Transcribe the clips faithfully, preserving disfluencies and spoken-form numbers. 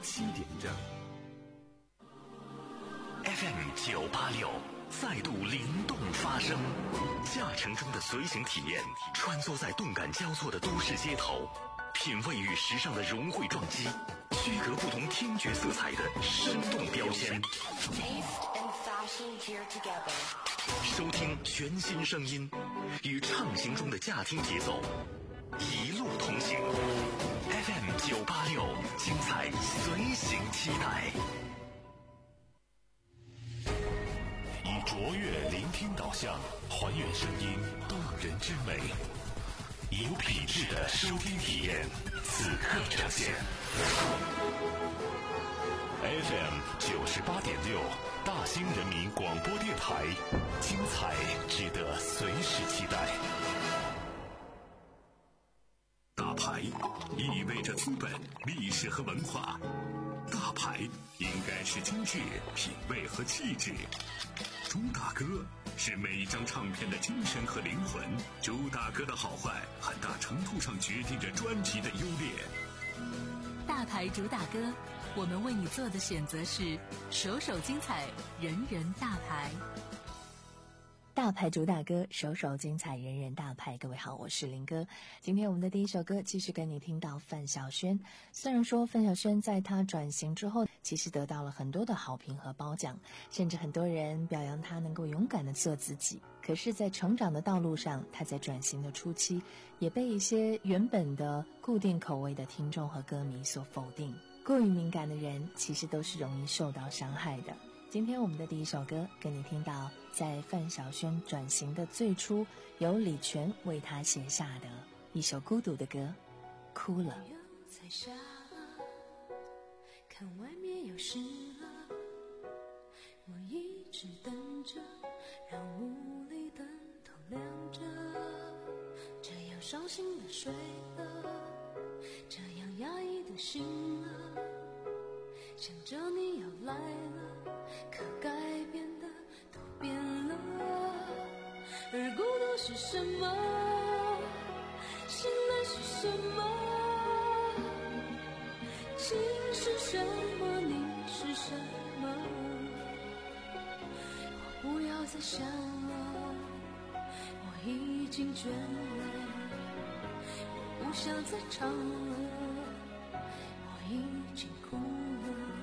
七点整。F M 九八六再度灵动发声，驾乘中的随行体验，穿梭在动感交错的都市街头，品味与时尚的融汇撞击，区隔不同听觉色彩的生动标签。收听全新声音，与畅行中的驾听节奏，一路同行。F M 九八六，精彩随行期待。以卓越聆听导向，还原声音动人之美，有品质的收听体验，此刻呈现。F M 九十八点六，大兴人民广播电台，精彩值得随时期待。大牌意味着资本、历史和文化，大牌应该是精致、品味和气质。朱大哥是每一张唱片的精神和灵魂，朱大哥的好坏很大程度上决定着专辑的优劣。 大牌主打歌，我们为你做的选择是首首精彩，人人大牌。 大牌主打歌，首首精彩，人人大牌。各位好，我是林哥。今天我们的第一首歌继续跟你听到范晓萱。虽然说范晓萱在她转型之后其实得到了很多的好评和褒奖，甚至很多人表扬她能够勇敢地做自己，可是在成长的道路上，她在转型的初期也被一些原本的固定口味的听众和歌迷所否定。过于敏感的人其实都是容易受到伤害的。今天我们的第一首歌跟你听到在范晓萱转型的最初，由李泉为她写下的一首孤独的歌，哭了。 又在下了，看外面又湿了，我一直等着，让屋里灯都亮着，这样伤心的睡了，这样压抑的醒了，想着你要来了，可改变的都变了。而孤独是什么？醒来是什么？情是什么？你是什么？我不要再想了，我已经倦了，我不想再唱了，我已经哭了。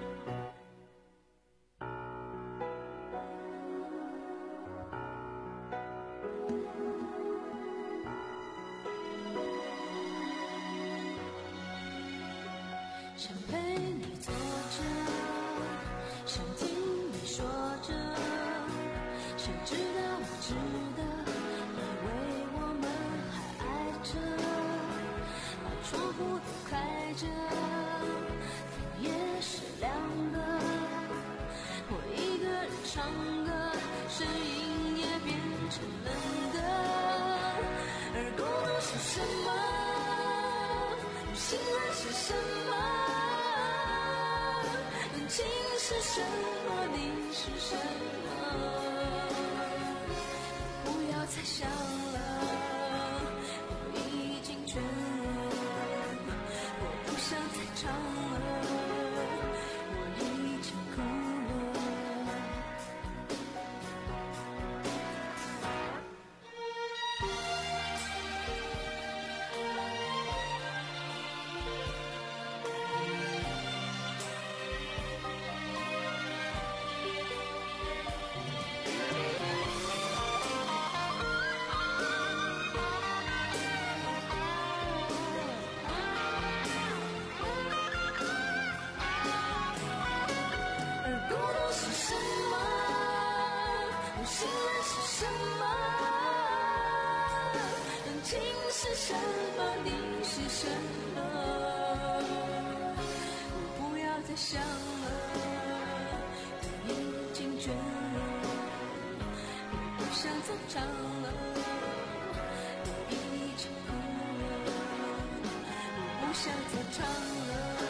想陪你坐着，想听你说着，想知道我知的，以为我们还爱着，把窗户都开着，风也是凉的，我一个人唱歌，声音也变成冷的。而孤独是什么？醒来是什么？情是什么？你是什么？不要再想了，我已经倦了，我不想再唱了，我已经哭了。是什么？你是什么？我不要再想了，我已经倦了，我不想再唱了，我已经哭了，我不想再唱了，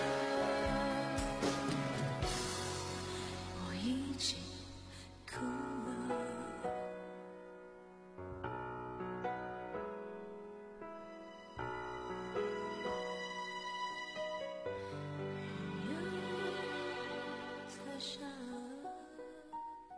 我已经哭了。又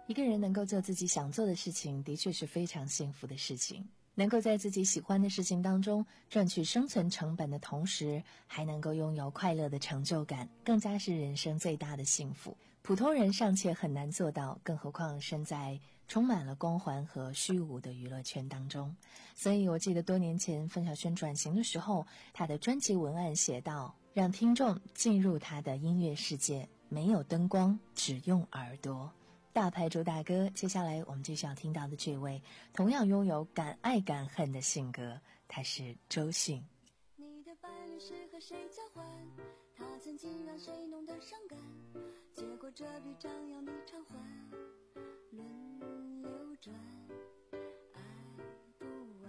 一个人能够做自己想做的事情，的确是非常幸福的事情。能够在自己喜欢的事情当中赚取生存成本的同时，还能够拥有快乐的成就感，更加是人生最大的幸福。普通人尚且很难做到，更何况身在充满了光环和虚无的娱乐圈当中。所以我记得多年前范晓萱转型的时候，她的专辑文案写道，让听众进入她的音乐世界，没有灯光，只用耳朵。大牌主打歌，接下来我们就想听到的这位同样拥有敢爱敢恨的性格，他是周迅。 你的伴侣是和谁交换？他曾经让谁弄得伤感，结果这笔账要你偿还，轮流转，爱不完，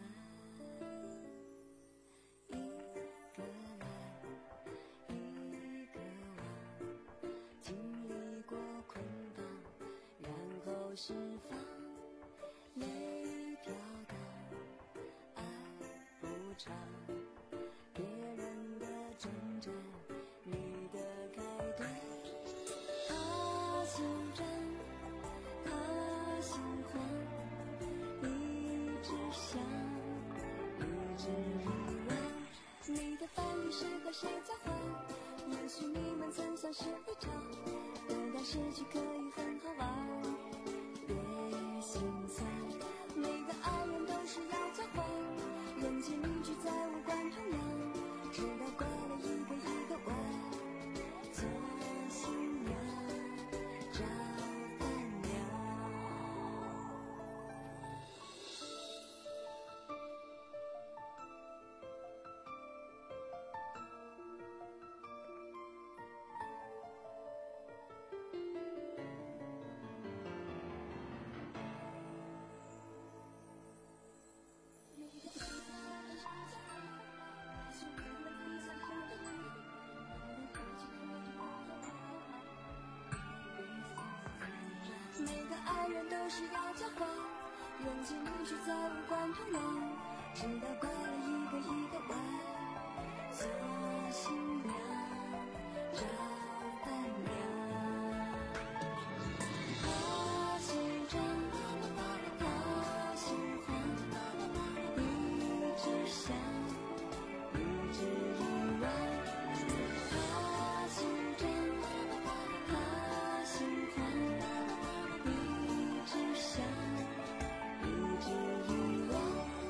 一个来一个往，经历过捆绑，然后释放，泪飘荡，爱不长，别人的征战，你的开端，他心战，他心慌，一直想，一直遗忘，你的伴侣是和谁交换？也许你们曾相识一场，等待失去可以很好玩，别心酸，每个爱人都是要交换，人间一句再无关痛痒，直到过了一个一个弯，做新娘找伴娘。每个爱人都是要交换，人间一句再无关痛痒，直到拐了一个一个弯，做新娘找伴娘。他心张，他心慌，一直想，一直遗忘，他心张，他心慌，一直想，一直遗忘。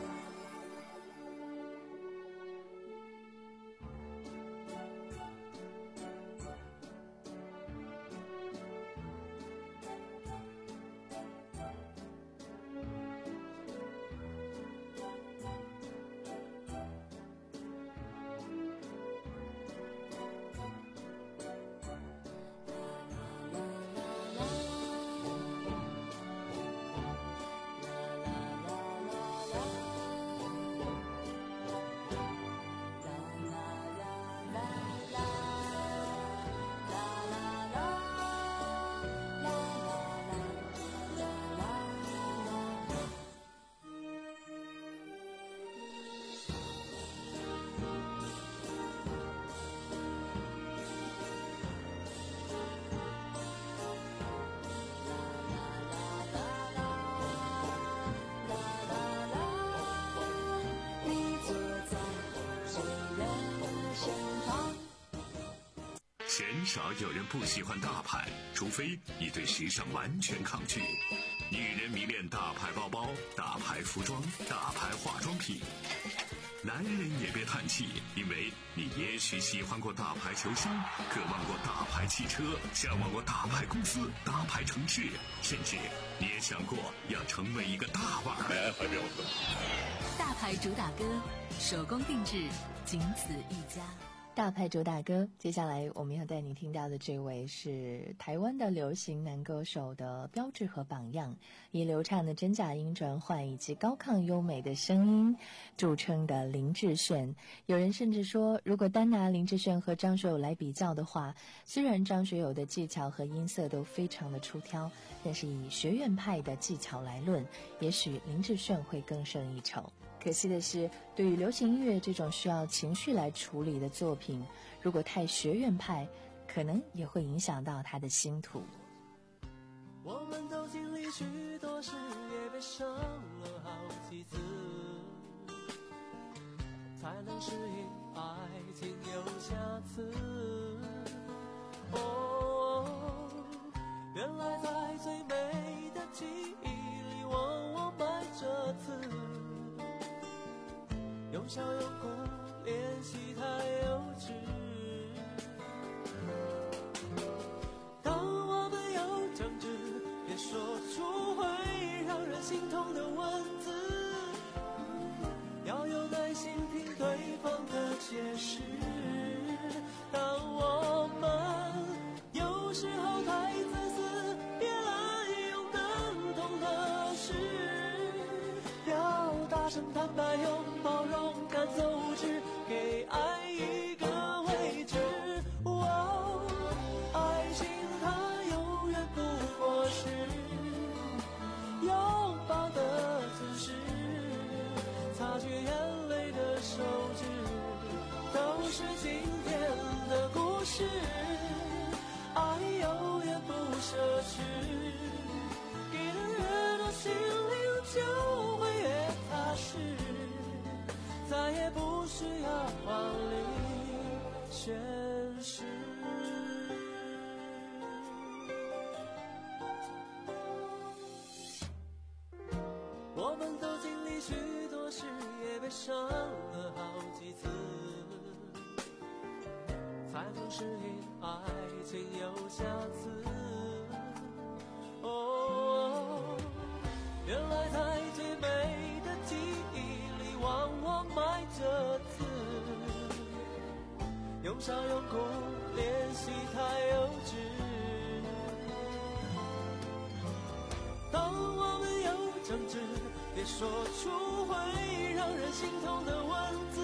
鲜少有人不喜欢大牌，除非你对时尚完全抗拒。女人迷恋大牌包包、大牌服装、大牌化妆品。男人也别叹气，因为你也许喜欢过大牌球星，渴望过大牌汽车，向往过大牌公司、大牌城市，甚至你也想过要成为一个大腕儿。来，怀表哥。 大牌主打歌，手工定制，仅此一家。 大牌主打歌，接下来我们要带你听到的这位是台湾的流行男歌手的标志和榜样，以流畅的真假音转换以及高亢优美的声音著称的林志炫。有人甚至说，如果单拿林志炫和张学友来比较的话，虽然张学友的技巧和音色都非常的出挑，但是以学院派的技巧来论，也许林志炫会更胜一筹。可惜的是，对于流行音乐这种需要情绪来处理的作品，如果太学院派，可能也会影响到他的星途。 我们都经历许多事，也被伤了好几次，才能适应爱情有瑕疵。哦，原来在最美的记忆里，往往埋着刺，用笑用哭练习太幼稚。说出会让人心痛的文字，要有耐心听对方的解释。当我们有时候太自私，别滥用能懂的事，要大声坦白，用包容赶走无知，给爱一个位置。哦，爱情它永远不过是拥抱的姿势，擦去眼泪的手指，都是今天的故事。爱永远不奢侈，给的越多，心灵就会越踏实，再也不需要华丽宣誓。我们都经历许多事，也被伤了好几次，才能适应爱情有瑕疵。哦，原来在最美的记忆里，往往埋着刺，用笑用哭练习太幼稚。当我们有争执，别说出会让人心痛的文字，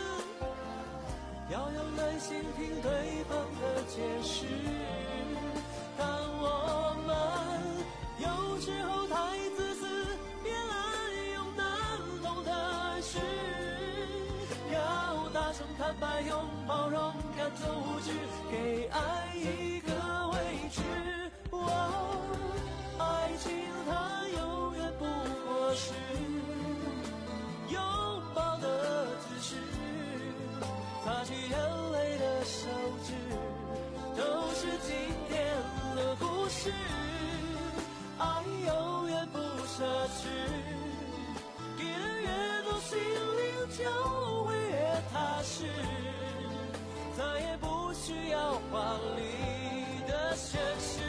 要有耐心听对方的解释。当我们有时候太自私，别滥用难懂的事，要大声坦白，用包容赶走无知，给爱一个位置。哦，爱情它永远不过是拥抱的姿势，擦去眼泪的手指，都是今天的故事。爱永远不奢侈，给的越多，心灵就会越踏实，再也不需要华丽的宣誓。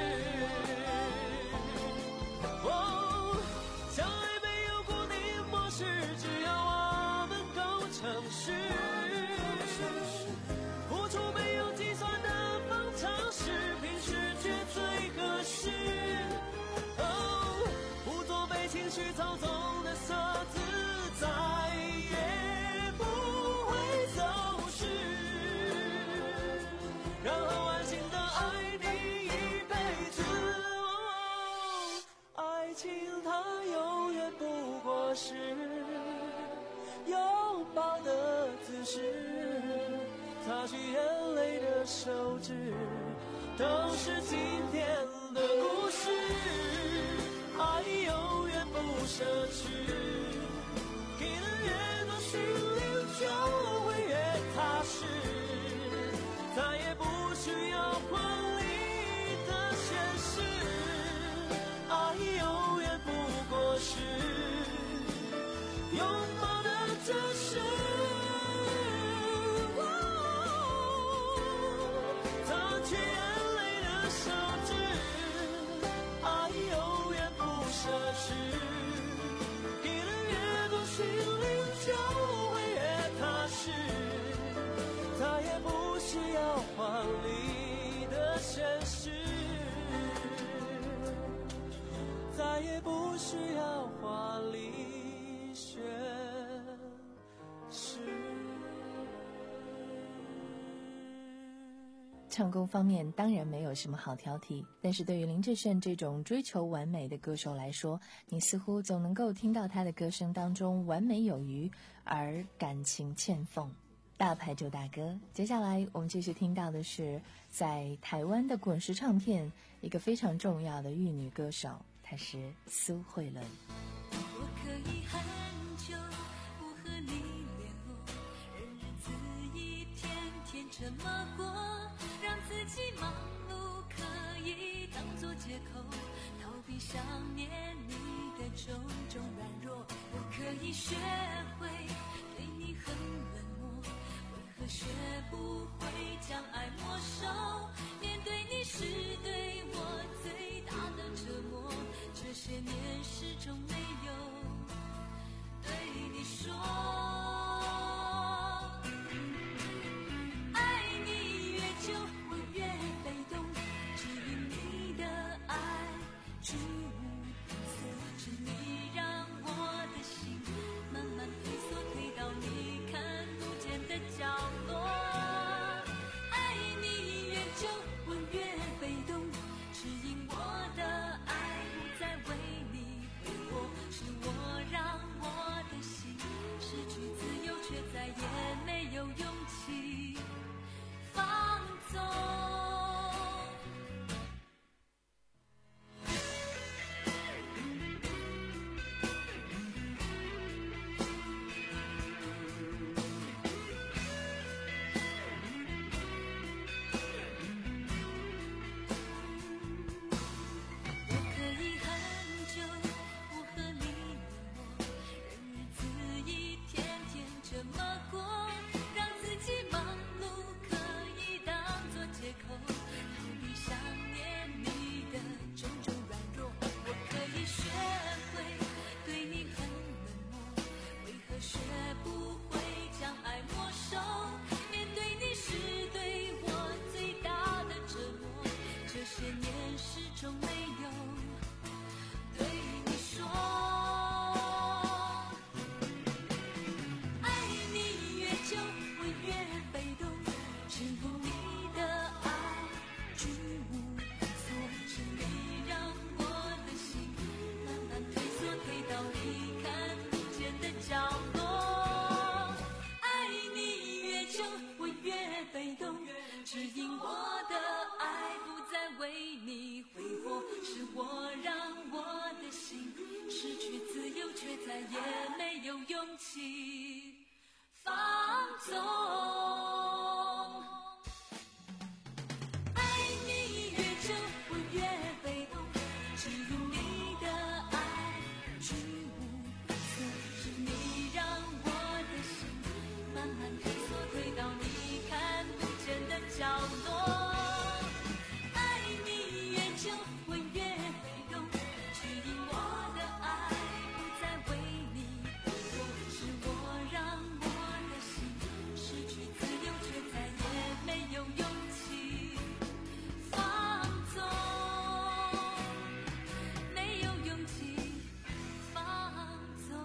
哦，相爱没有固定模式，只要我们够诚实，付出没有计算的方程式，平时却最合适。哦，不做被情绪操纵的色字，再也不会走失，然后安心的爱你一辈子。哦，爱情它永远不过是拥抱的姿势，擦去眼泪的手指，都是今天的故事。爱永远不奢侈，给的越多，心灵就会越踏实，再也不需要华丽的宣誓。爱永远不过是拥抱的姿势。擦去眼泪的手指，爱永远不奢侈，给的越多，心灵就会越踏实，再也不需要华丽的宣誓，再也不需要华丽宣誓。 唱功方面当然没有什么好挑剔，但是对于林志炫这种追求完美的歌手来说，你似乎总能够听到他的歌声当中完美有余，而感情欠奉。 大牌主打歌。接下来我们继续听到的是在台湾的滚石唱片一个非常重要的玉女歌手，她是苏慧伦。 我可以很久不和你联络，任日子一天天这么过，让自己忙碌可以当作借口，逃避想念你的种种软弱。我可以学会对你很冷漠，为何学不会将爱没收？面对你是对我最大的折磨，这些年始终没有对你说。爱你越久我越被动，只因你的爱注色着你，让我的心慢慢退缩，退到你看不见的角落。爱你越久我越被动，只因我的爱不再为你挥霍，是我让我的心失去自由，却再也没有勇气放纵。我可以很久不和你联络，任日子一天天这么过，让自己忙碌可以当作借口，逃避想念你的种种软弱。我可以学会对你很冷漠，为何学不会将爱没收？面对你是对我最大的折磨，这些年始终没有对你说。爱你越久我越被动，只因你的爱注锁着你，让我的心慢慢退缩，退到你看不见的角落。爱你越久我越被动，只因我的爱不再为你挥霍，是我让我的心失去自由，却再也没有勇气放纵。爱你越久我越被动，只因你的爱居无色着你，让我的心慢慢退缩，退到你看不见的角落。爱你越久我越被动，只因我的爱不再为你挥霍，是我让我的心失去自由，却再也没有勇气放纵，没有勇气放纵。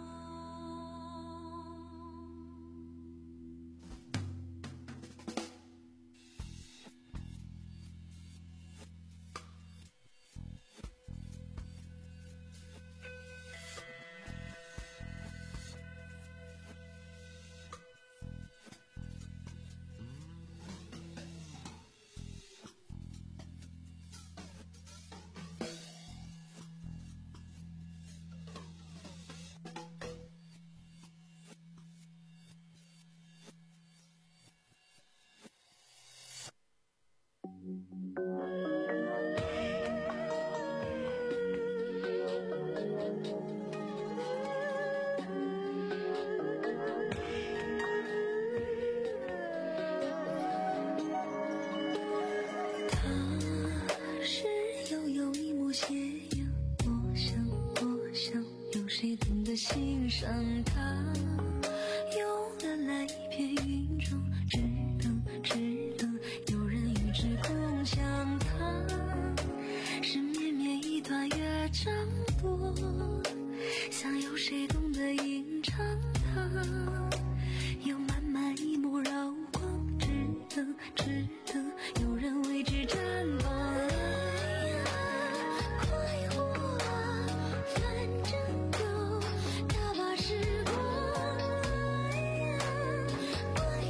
他是悠悠一抹斜阳，我想我想有谁懂得欣赏他，有了来一片云中，只等只等有人与之共享。他是绵绵一团乐章多，想有谁懂得吟唱它，有满满一抹绕光，只等只等有人为之绽放。快活啊，反正有大把时光。快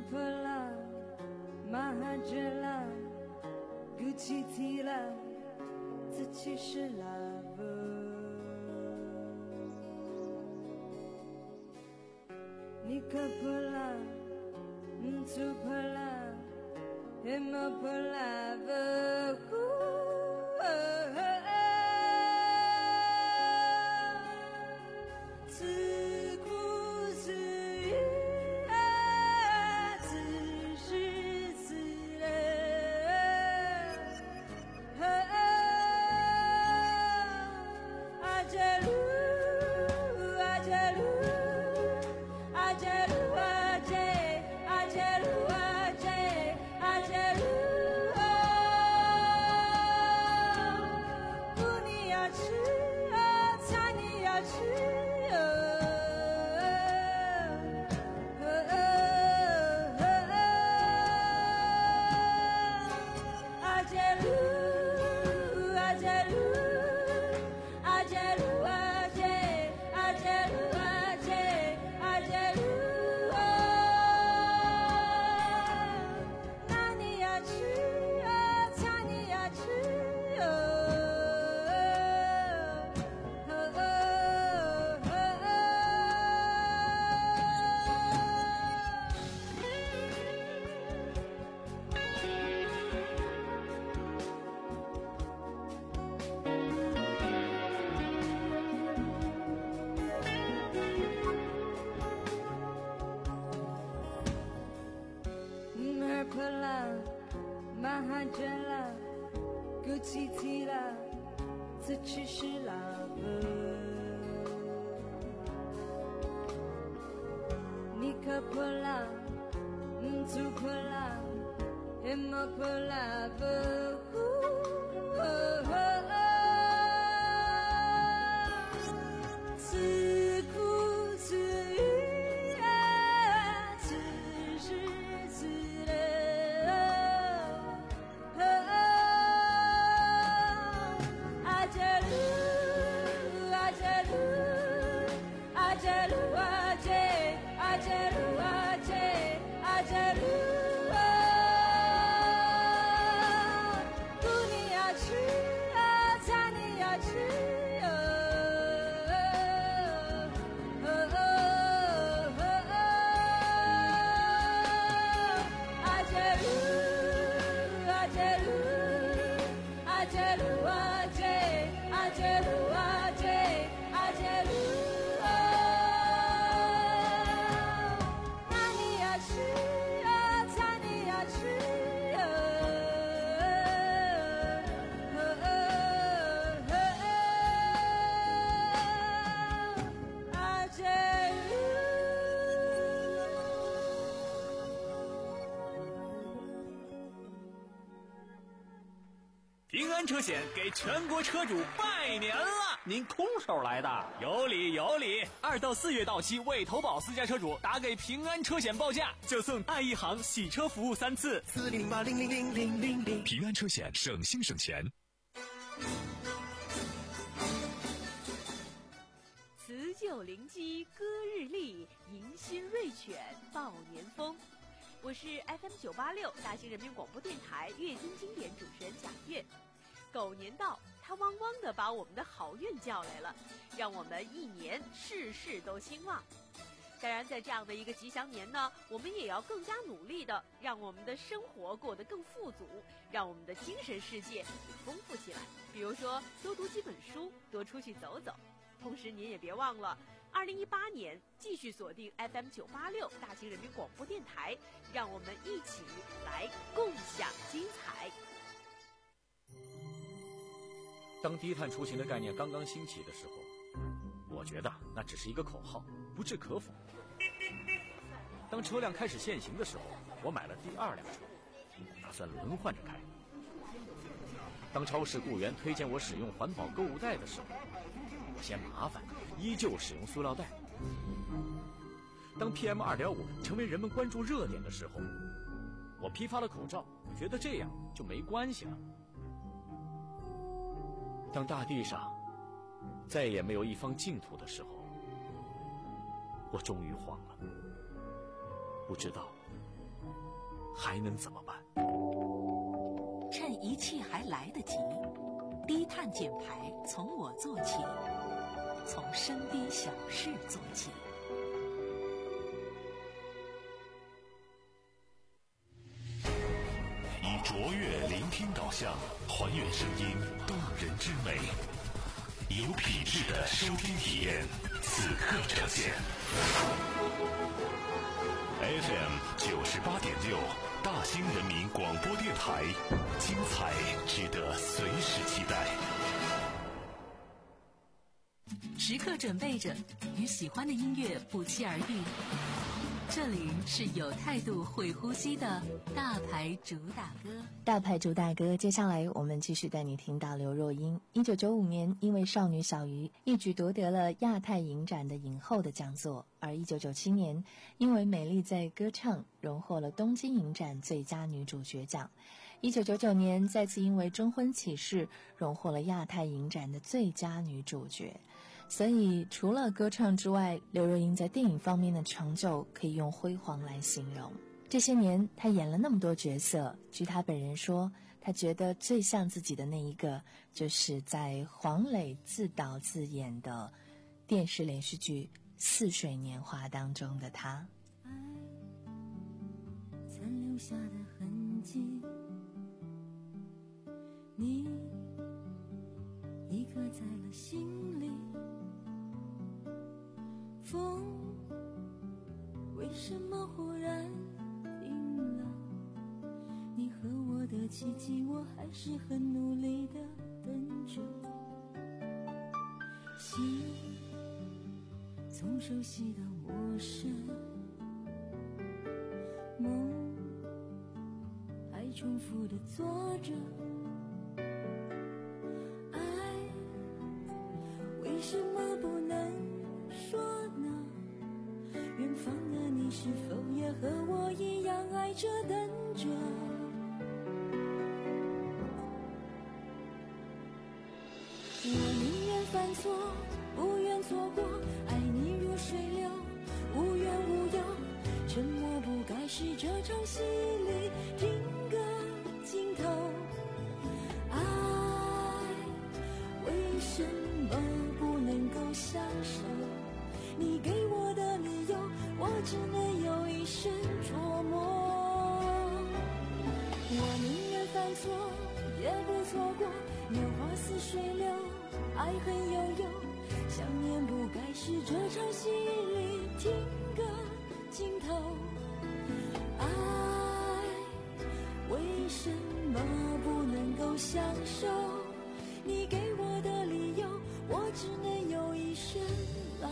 Coca-Cola, Mahajala, Gucci Tila, 自己是 love。 Nicopola, Mtupola, Hemopola,自顾自语啊，自是自然。阿加鲁，阿加鲁。Mahajala, Gucci Tila, 自己是 love。 Nicopola, Mtupola, Hemopola,自顾自语啊，自是自然。 平安车险给全国车主拜年了！ 您空手来的？ 有理有理！二到四月到期未投保私家车主，打给平安车险报价，就送爱一行洗车服务三次。 四零零八零零零零零零，平安车险，省心省钱。 辞旧临机歌日丽，迎新瑞犬报年风。我是 F M 九八六大兴人民广播电台月经经典主持人贾月。狗年到，它汪汪地把我们的好运叫来了，让我们一年事事都兴旺。当然，在这样的一个吉祥年呢，我们也要更加努力的让我们的生活过得更富足，让我们的精神世界也丰富起来。比如说，多读几本书，多出去走走。同时，您也别忘了。二零一八年继续锁定 F M 九八六大兴人民广播电台，让我们一起来共享精彩。 当低碳出行的概念刚刚兴起的时候，我觉得那只是一个口号，不置可否。当车辆开始限行的时候，我买了第二辆车，打算轮换着开。当超市雇员推荐我使用环保购物袋的时候，我嫌麻烦，依旧使用塑料袋。当 P M 二点五 成为人们关注热点的时候，我批发了口罩，觉得这样就没关系了。当大地上再也没有一方净土的时候，我终于慌了，不知道还能怎么办？ 趁一切还来得及，低碳减排从我做起，从身边小事做起。 以卓越聆听导向，还原声音动人之美，有品质的收听体验，此刻呈现。F M 九十八点六，大兴人民广播电台，精彩值得随时期待。 时刻准备着，与喜欢的音乐不期而遇。这里是有态度、会呼吸的大牌主打歌。 大牌主打歌，接下来我们继续带你听到刘若英。一九九五年，因为《少女小鱼》一举夺得了亚太影展的影后的讲座，而一九九七年，因为《美丽在歌唱》荣获了东京影展最佳女主角奖。一九九九年，再次因为《征婚启事》荣获了亚太影展的最佳女主角。所以除了歌唱之外，刘若英在电影方面的成就可以用辉煌来形容。这些年她演了那么多角色，据她本人说，她觉得最像自己的那一个就是在黄磊自导自演的电视连续剧《似水年华》当中的她。 爱残留下的痕迹，你已刻在了心里。风为什么忽然停了？你和我的奇迹，我还是很努力地等着。心从熟悉到陌生，梦还重复地做着。爱为什么不能说呢？远方的你是否也和我一样爱着等着？我宁愿犯错，不愿错过，爱你如水流，无怨无忧。沉默不该是这场戏里听个尽头。爱为什么不能够相守？你给我的理由，我只能有一生琢磨。我宁愿犯错，也不错过。年华似水流，爱恨悠悠。想念不该是这场戏里听个尽头。爱为什么不能够相守？你给我的理由，我只能有一生来。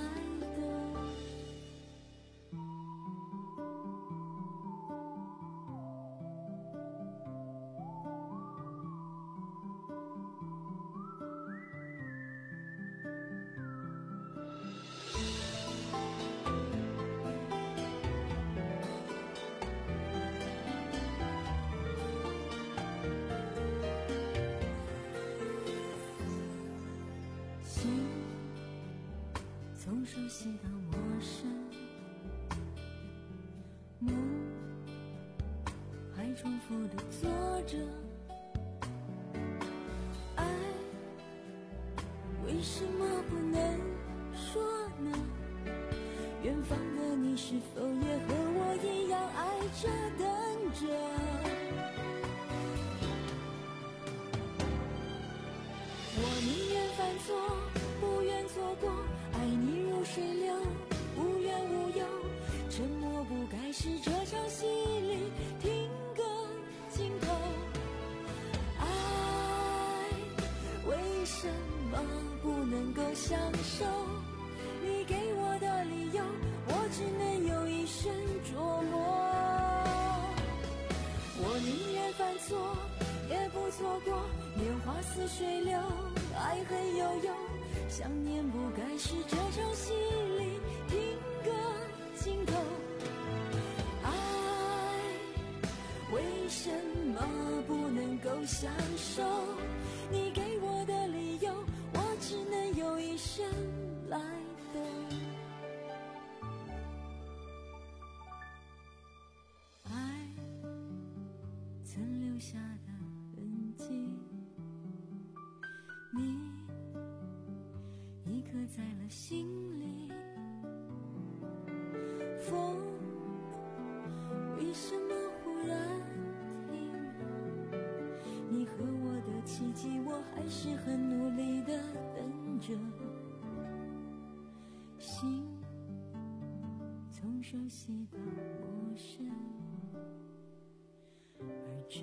从熟悉到陌生，梦还重复地做着。爱为什么不能说呢？远方的你是否也和我一样爱着等着？我宁愿犯错，不愿错过。爱你如水流，无怨无忧。沉默不该是这场戏里听个尽头。爱为什么不能够相守？你给我的理由，我只能有一生琢磨。我宁愿犯错，也不错过。年华似水流，爱恨悠悠。想念不该是这场戏里听个尽头。爱为什么不能够相守？你给我的理由，我只能有一生来等。爱曾留下的痕迹，你已刻在了心里。风为什么忽然停了？你和我的奇迹，我还是很努力地等着。心从熟悉到陌生，而这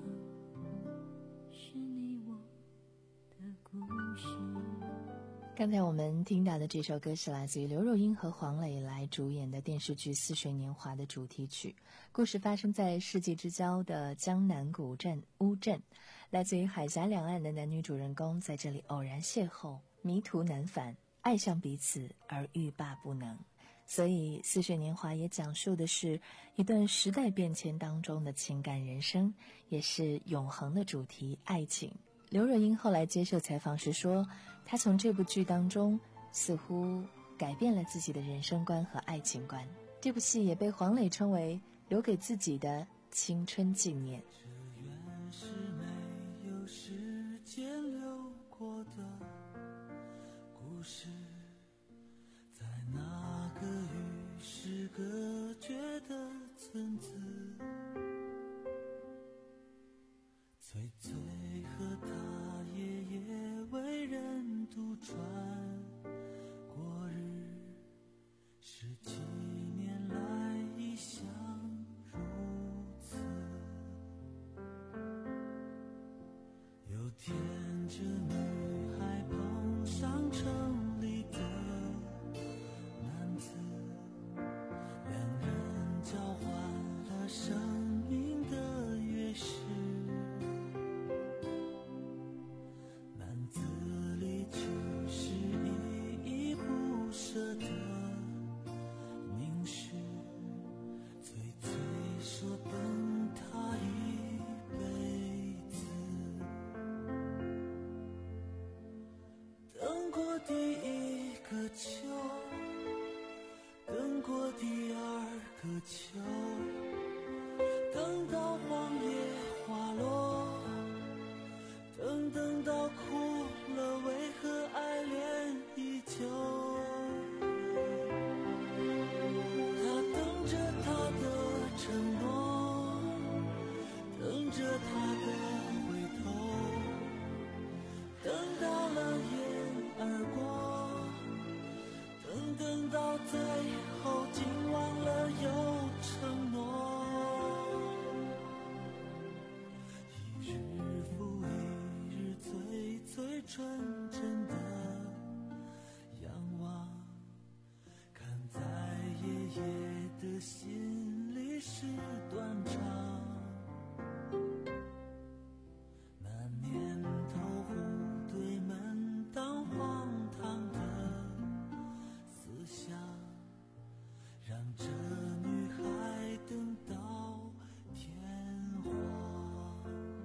是你我的故事。 刚才我们听到的这首歌是来自于刘若英和黄磊来主演的电视剧《似水年华》的主题曲。故事发生在世纪之交的江南古镇乌镇，来自于海峡两岸的男女主人公在这里偶然邂逅，迷途难返，爱上彼此而欲罢不能。所以《似水年华》也讲述的是一段时代变迁当中的情感人生，也是永恒的主题——爱情。刘若英后来接受采访时说，她从这部剧当中似乎改变了自己的人生观和爱情观。这部戏也被黄磊称为留给自己的青春纪念。 这原是没有时间流过的故事，在那个与世隔绝的村子，翠翠和他爷爷为人独传过日，十几年来一向如此。有天这女孩碰上城里的男子，两人交换了生命的钥匙，男子离去时依依不舍的凝视，翠翠说等他一辈子，等过第一个秋，等过第二个秋，等到黄叶花落，等等到哭了，为何爱恋依旧？他等着他的承诺，等着他的回头，等到了眼而过，等等到最后竟忘了有承诺。一日复一日，最最纯真的仰望，看在爷爷的心里是断肠。那年头户对门当荒唐的思想，让这女孩等到天荒。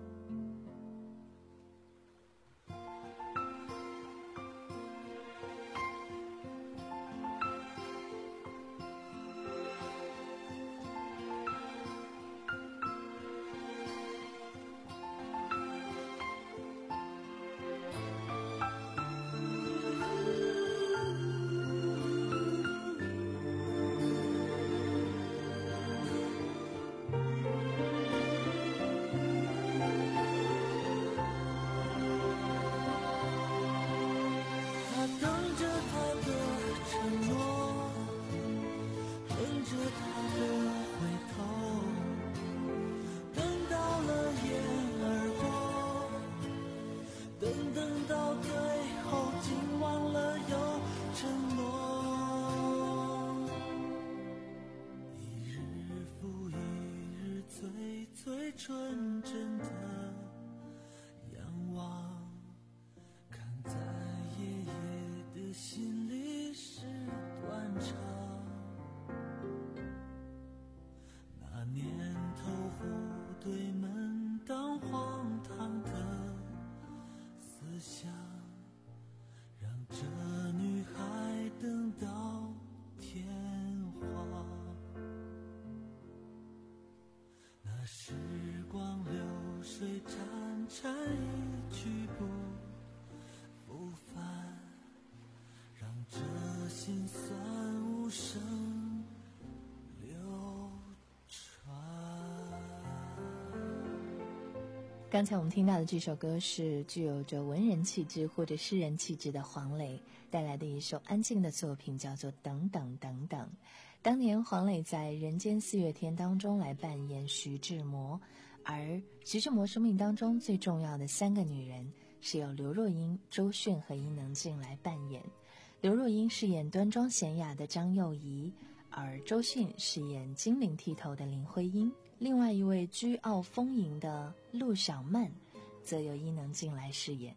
他等着他的承诺，等着他的回头，等到了眼而过，等等到最后竟忘了有承诺。一日复一日，最最纯真的仰望，看在爷爷的心里是断肠。那年头户对门当荒唐的思想，让这女孩等到天荒。那时光刚才我们听到的这首歌是具有着文人气质或者诗人气质的黄磊带来的一首安静的作品，叫做《等等等等》。当年黄磊在《人间四月天》当中来扮演徐志摩，而徐志摩生命当中最重要的三个女人是由刘若英、周迅和伊能静来扮演。刘若英饰演端庄娴雅的张幼仪，而周迅饰演精灵剔透的林徽因。另外一位居傲丰盈的陆小曼则由伊能静来饰演。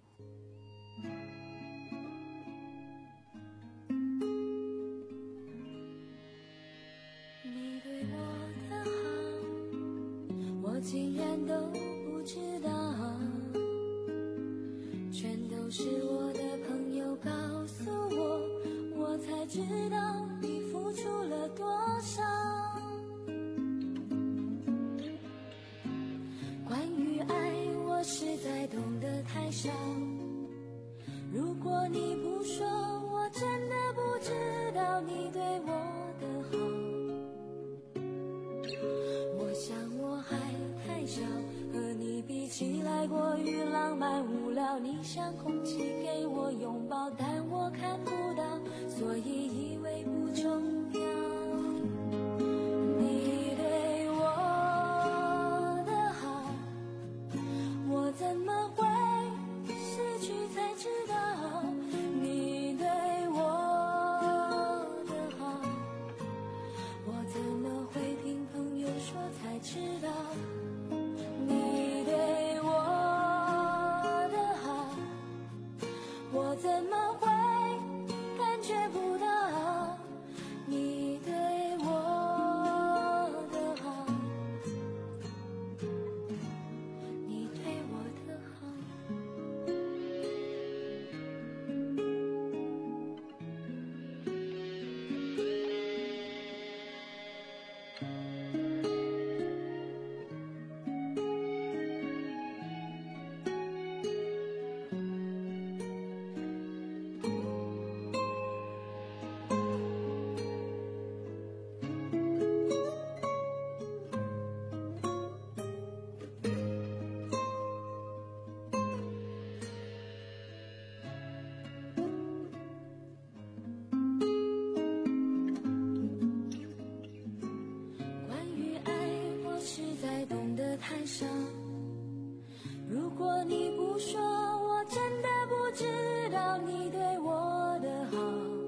你对我的好，我竟然都不知道，全都是我的朋友告诉我，我才知道你付出了多少。实在懂得太少，如果你不说，我真的不知道你对我的好。我想我还太小，和你比起来过于浪漫无聊，你像空气给我拥抱，但我看不到，所以以为不重要。你对我的好，我怎么会失去才知道？你对我的好，我怎么会听朋友说才知道？你对我的好，我怎么会感觉不到？你对我的好，你对我的好。太少，如果你不说，我真的不知道你对我的好。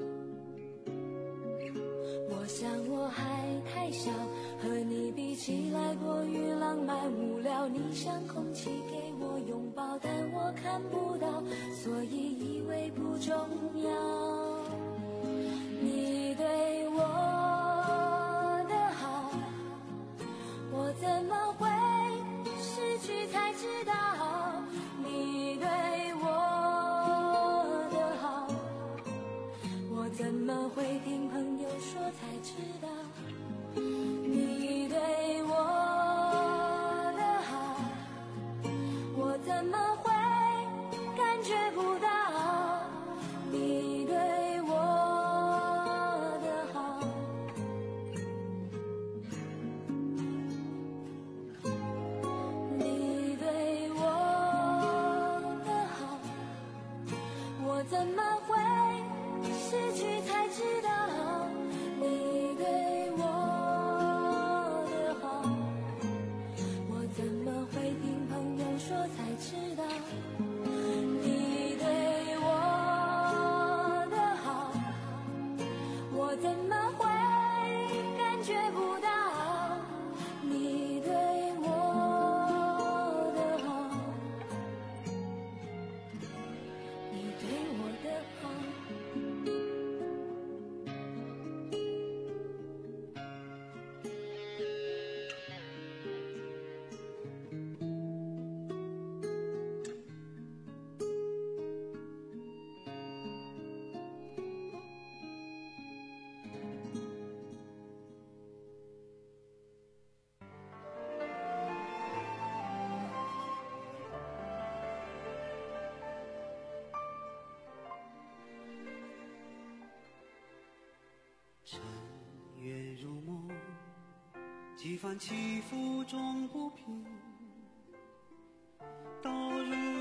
我想我还太小，和你比起来过于浪漫无聊，你像空气给我拥抱，但我看不到，所以以为不重要。你对我的好，我怎么会失去才知道？你对我的好，我怎么会听朋友说才知道？你对我的好，我怎么会感觉不到？你对我的好，你对我的好，我怎么会失去才知道？你对我的好，我怎么会听朋友说才知道？你对我的好，我怎么会感觉不到？你对我的好，你对我的好。 晨月如梦，几番起伏终不平。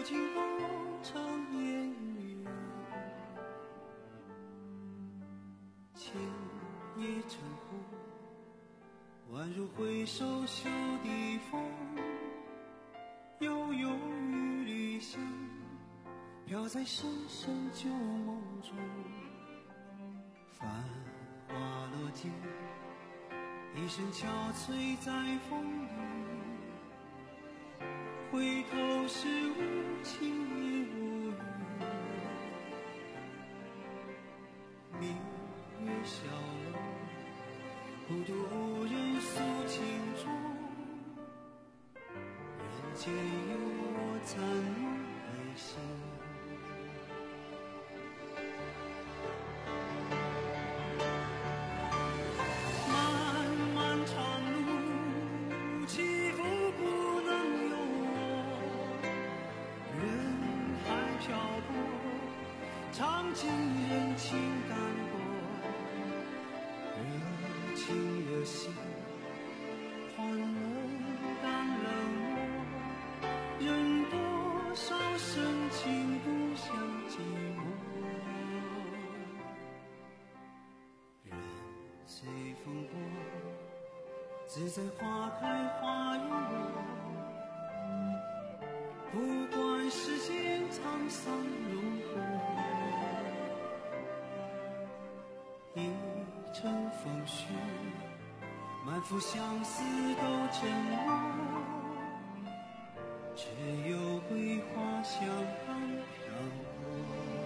经过长烟雨，千叶成湖，宛如回首袖的风，悠悠雨里香，飘在深深旧梦中。繁花落尽，一声憔悴在风里，回头是无情也无语。明月小楼，孤独无人诉情衷，人间有我残梦还醒。尝尽人情淡薄，热情热心，欢乐淡冷漠，人多少深情不想寂寞。人随风过，自在花开花又落，不管世间沧桑如何，一程风絮，满腹相思都沉默，只有桂花香岸飘过。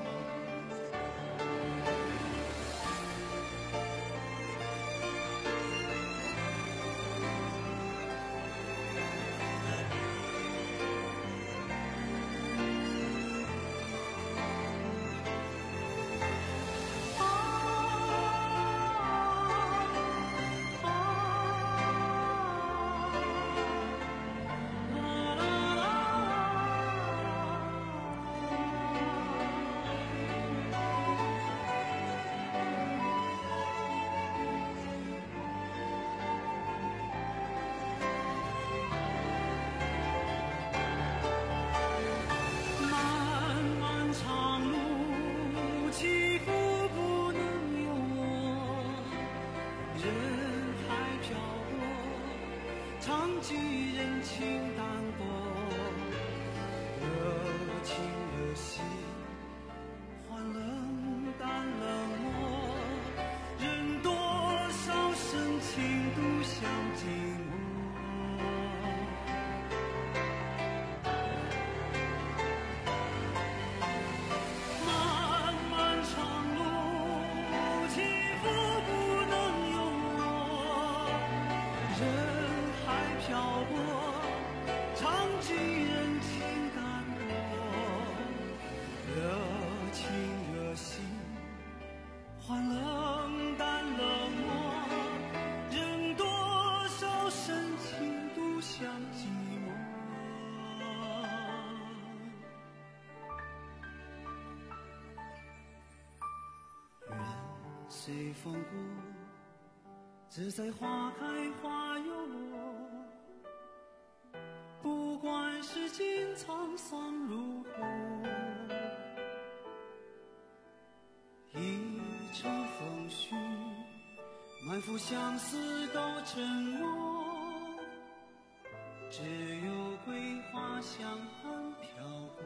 随风过，自在花开花又落，不管世间沧桑如何，一程风絮，满腹相思都沉默，只有桂花香岸飘过，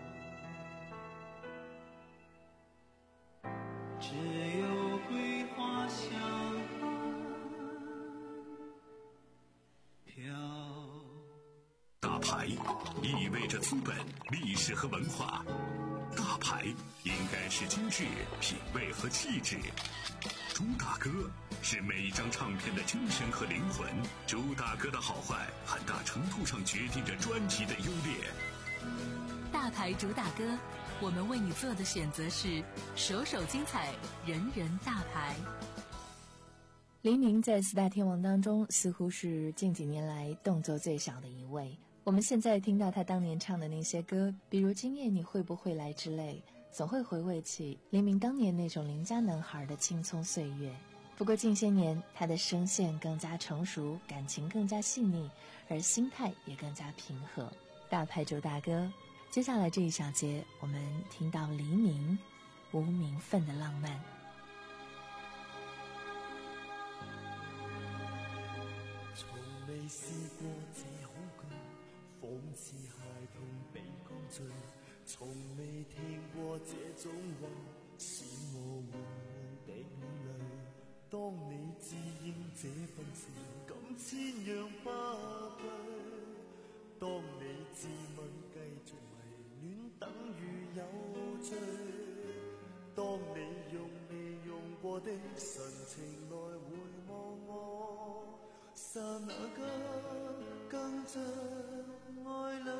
只有桂花香飘。 大牌意味着资本、历史和文化，大牌应该是精致、品味和气质。朱大哥是每一张唱片的精神和灵魂，朱大哥的好坏很大程度上决定着专辑的优劣。 大牌主打歌，我们为你做的选择是首首精彩，人人大牌。 黎明在四大天王当中似乎是近几年来动作最小的一位。我们现在听到他当年唱的那些歌，比如今夜你会不会来之类，总会回味起黎明当年那种邻家男孩的青葱岁月。不过近些年他的声线更加成熟，感情更加细腻，而心态也更加平和。大牌主大哥接下来这一小节，我们听到黎明无名分的浪漫。 從未試過這恐懼，仿似孩童被灌醉，從未聽過這種話，使我緩緩地淚。當你自認這份情感千樣不對，當你自問繼續迷戀等於有罪，當你用未用過的神情來回望我，剎那間更像愛侶。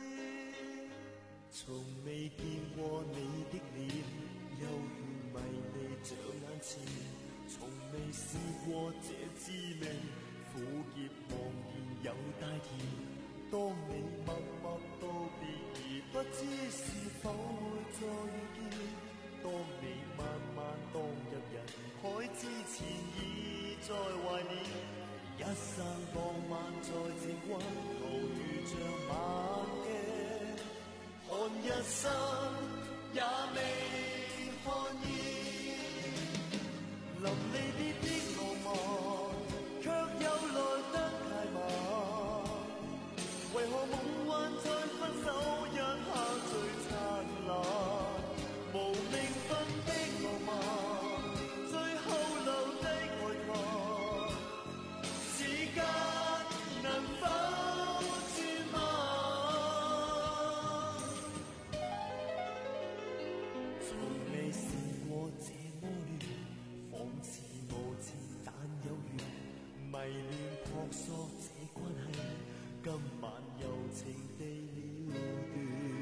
從未見過你的臉，猶如迷離像眼前，從未試過這滋味，苦澀茫然有帶甜。當你默默道別而不知是否會再遇見，當你慢慢蕩入人海之前已在懷念，一生當晚在這關頭如像晚鏡，看一生也未看厭，臨離別的浪漫卻又來得太晚，為何夢幻在分手一刻最燦爛，無名分的浪漫最後留低愛戀，時間能否轉慢？從未試過這麼亂，仿似無情但有緣，迷戀撲朔這關係，今晚柔情地了斷。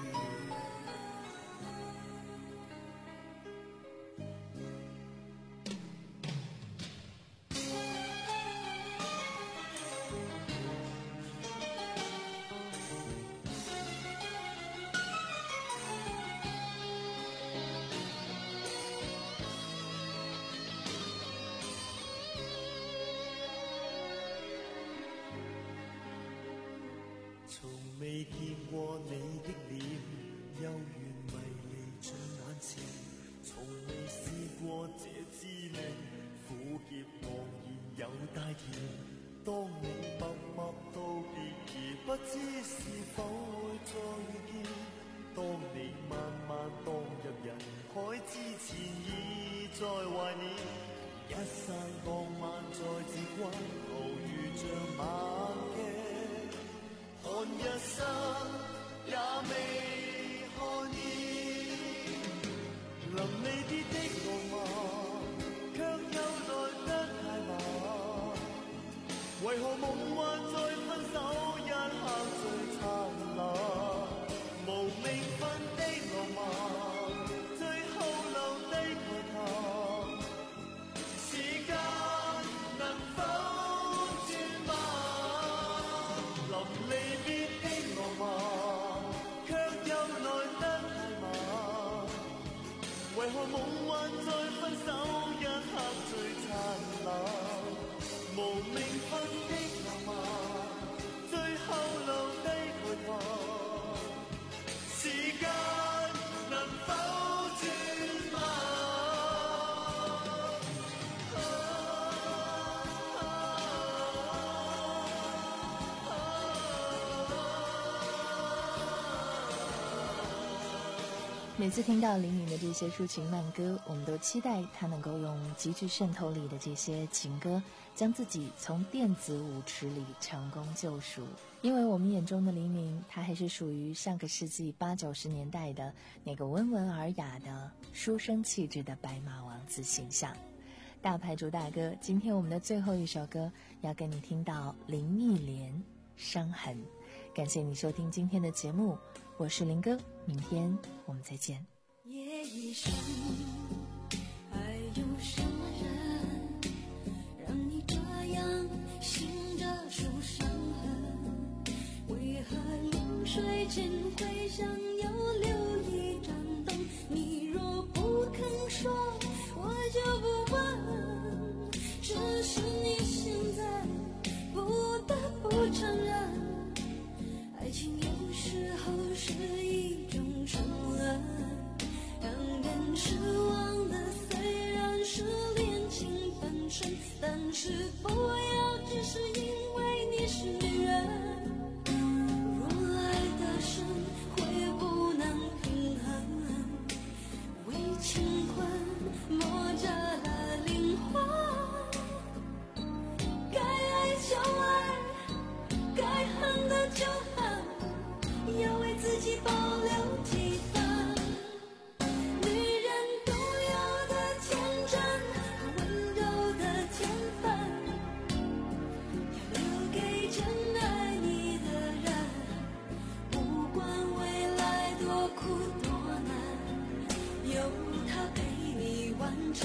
從未見過你的臉，悠然迷離像眼前，從未試過這滋味，苦澀茫然有帶甜。當你默默道別而不知是否會再遇見，當你慢慢蕩入人海之前已在懷念，一生當晚在這關頭如像晚鏡，看一生也未看厭，臨離別的浪漫卻又來得太晚，為何夢幻在分手一刻最燦爛，無名分的浪漫最後留低愛談，時間能否轉慢？臨離別的浪漫卻又來得太晚，為何夢幻在分手一刻最燦爛，無名分的浪漫最後留低愛談，時間能否轉慢？ 每次听到黎明的这些抒情慢歌，我们都期待他能够用极具渗透力的这些情歌，将自己从电子舞池里成功救赎。因为我们眼中的黎明，他还是属于上个世纪八九十年代的那个温文尔雅的书生气质的白马王子形象。大牌主大哥，今天我们的最后一首歌要跟你听到林忆莲《伤痕》。感谢你收听今天的节目，我是林哥，明天我们再见。 夜已深，还有什么人让你这样醒着数伤痕？为何临睡前会想要留一盏灯？你若不肯说，我就不问。只是你现在不得不承认，爱情有时候是是不要只是因为你是女人，若爱的深会不能平衡，为情困磨折了灵魂，该爱就爱，该恨的就恨，要为自己保留几分女人独有的天真和温柔的天分，要留给真爱你的人，不管未来多苦多难，有他陪你完成。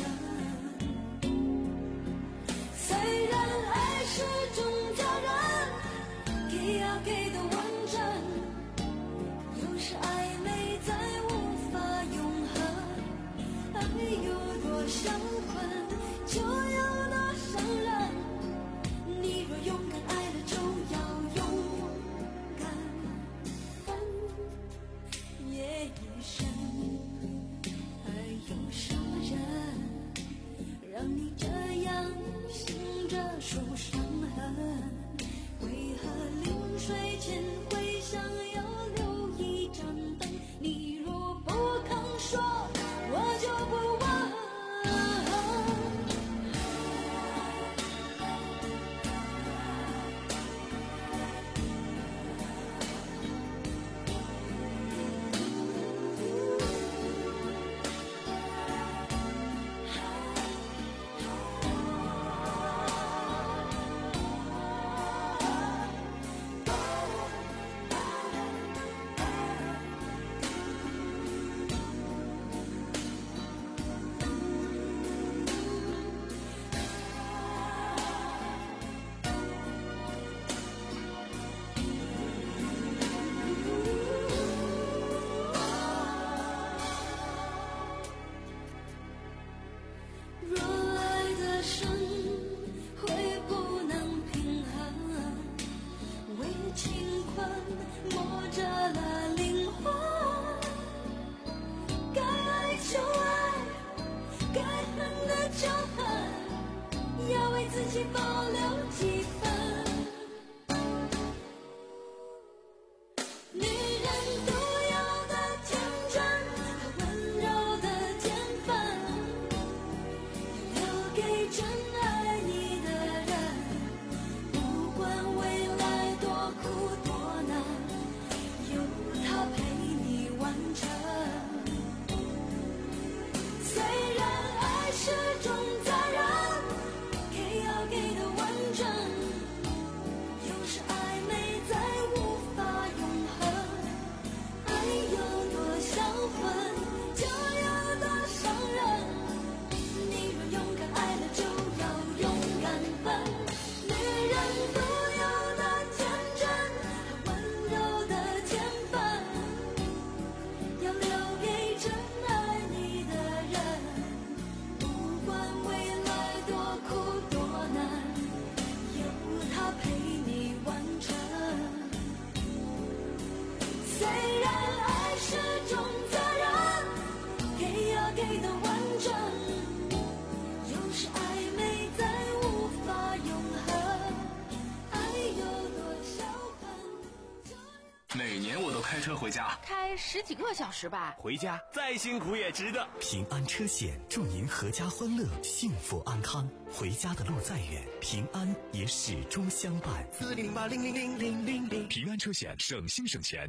虽然爱是种责任，给要给的完整，有时暧昧再无法永恒，爱有多伤痕就有多伤人，你若勇敢爱了就要勇敢分，夜已深，爱有什么人让你这样醒着受伤痕，为何临睡前会想要留一盏灯，你若不肯说我就不问。若爱的深会不能平衡，为情困磨折了灵魂，该爱就爱，该恨的就恨，要为自己保留几分女人独有的天真和温柔的天分，留给真爱你的人，不管未来多苦多难，有他陪你完成。虽然爱是种责任，给要给的完整，有时暧昧再无法永恒，爱有多销魂就有多伤人，你若勇敢爱了就要勇敢分，女人独有的天真和温柔的天分，要留给真爱你的人，不管未来多苦多难，有他陪你完成。虽然爱是种责任，给要给的完整，有时暧昧再无法永恒，爱有多销魂。 每年我都开车回家， 开十几个小时吧。 回家再辛苦也值得。 平安车险祝您阖家欢乐，幸福安康。回家的路再远，平安也始终相伴。 四零零八零零零零零零，平安车险，省心省钱。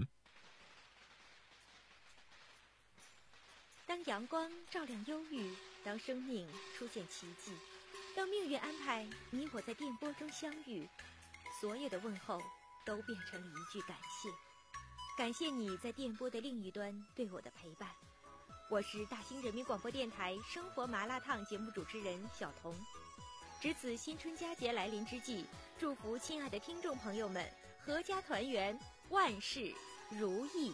当阳光照亮忧郁，当生命出现奇迹，当命运安排你我在电波中相遇，所有的问候都变成了一句感谢。感谢你在电波的另一端对我的陪伴。我是大兴人民广播电台生活麻辣烫节目主持人小彤。值此新春佳节来临之际，祝福亲爱的听众朋友们阖家团圆，万事如意。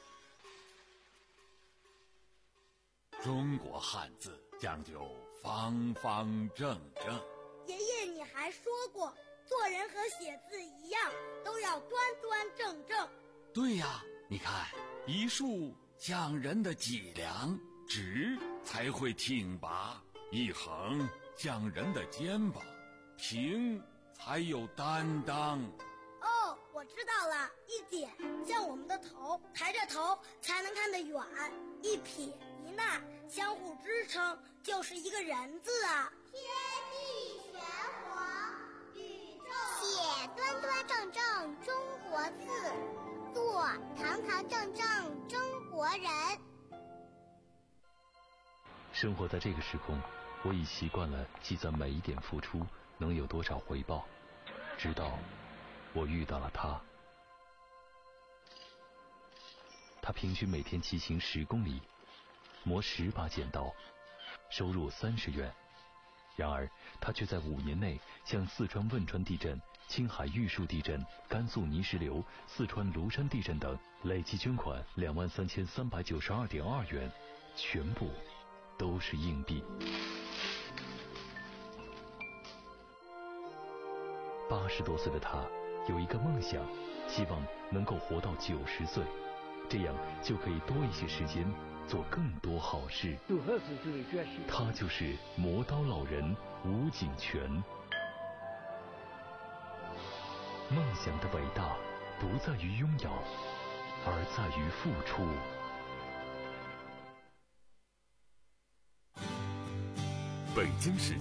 中国汉字讲究方方正正。 爷爷，你还说过，做人和写字一样，都要端端正正。 对呀，你看，一竖像人的脊梁，直才会挺拔；一横像人的肩膀， 平才有担当。 哦，我知道了，一点像我们的头，抬着头才能看得远，一撇一捺相互支撑，就是一个人字啊。 天地玄黄，宇宙写端端正正中国字，做堂堂正正中国人。 生活在这个时空，我已习惯了计算每一点付出能有多少回报，直到我遇到了他。他平均每天骑行十公里，磨十把剪刀，收入三十元。然而他却在五年内向四川汶川地震、青海玉树地震、甘肃泥石流、四川庐山地震等累计捐款两万三千三百九十二点二元，全部都是硬币。八十多岁的他有一个梦想，希望能够活到九十岁，这样就可以多一些时间做更多好事。他就是磨刀老人吴景全。梦想的伟大不在于拥有，而在于付出。 北京市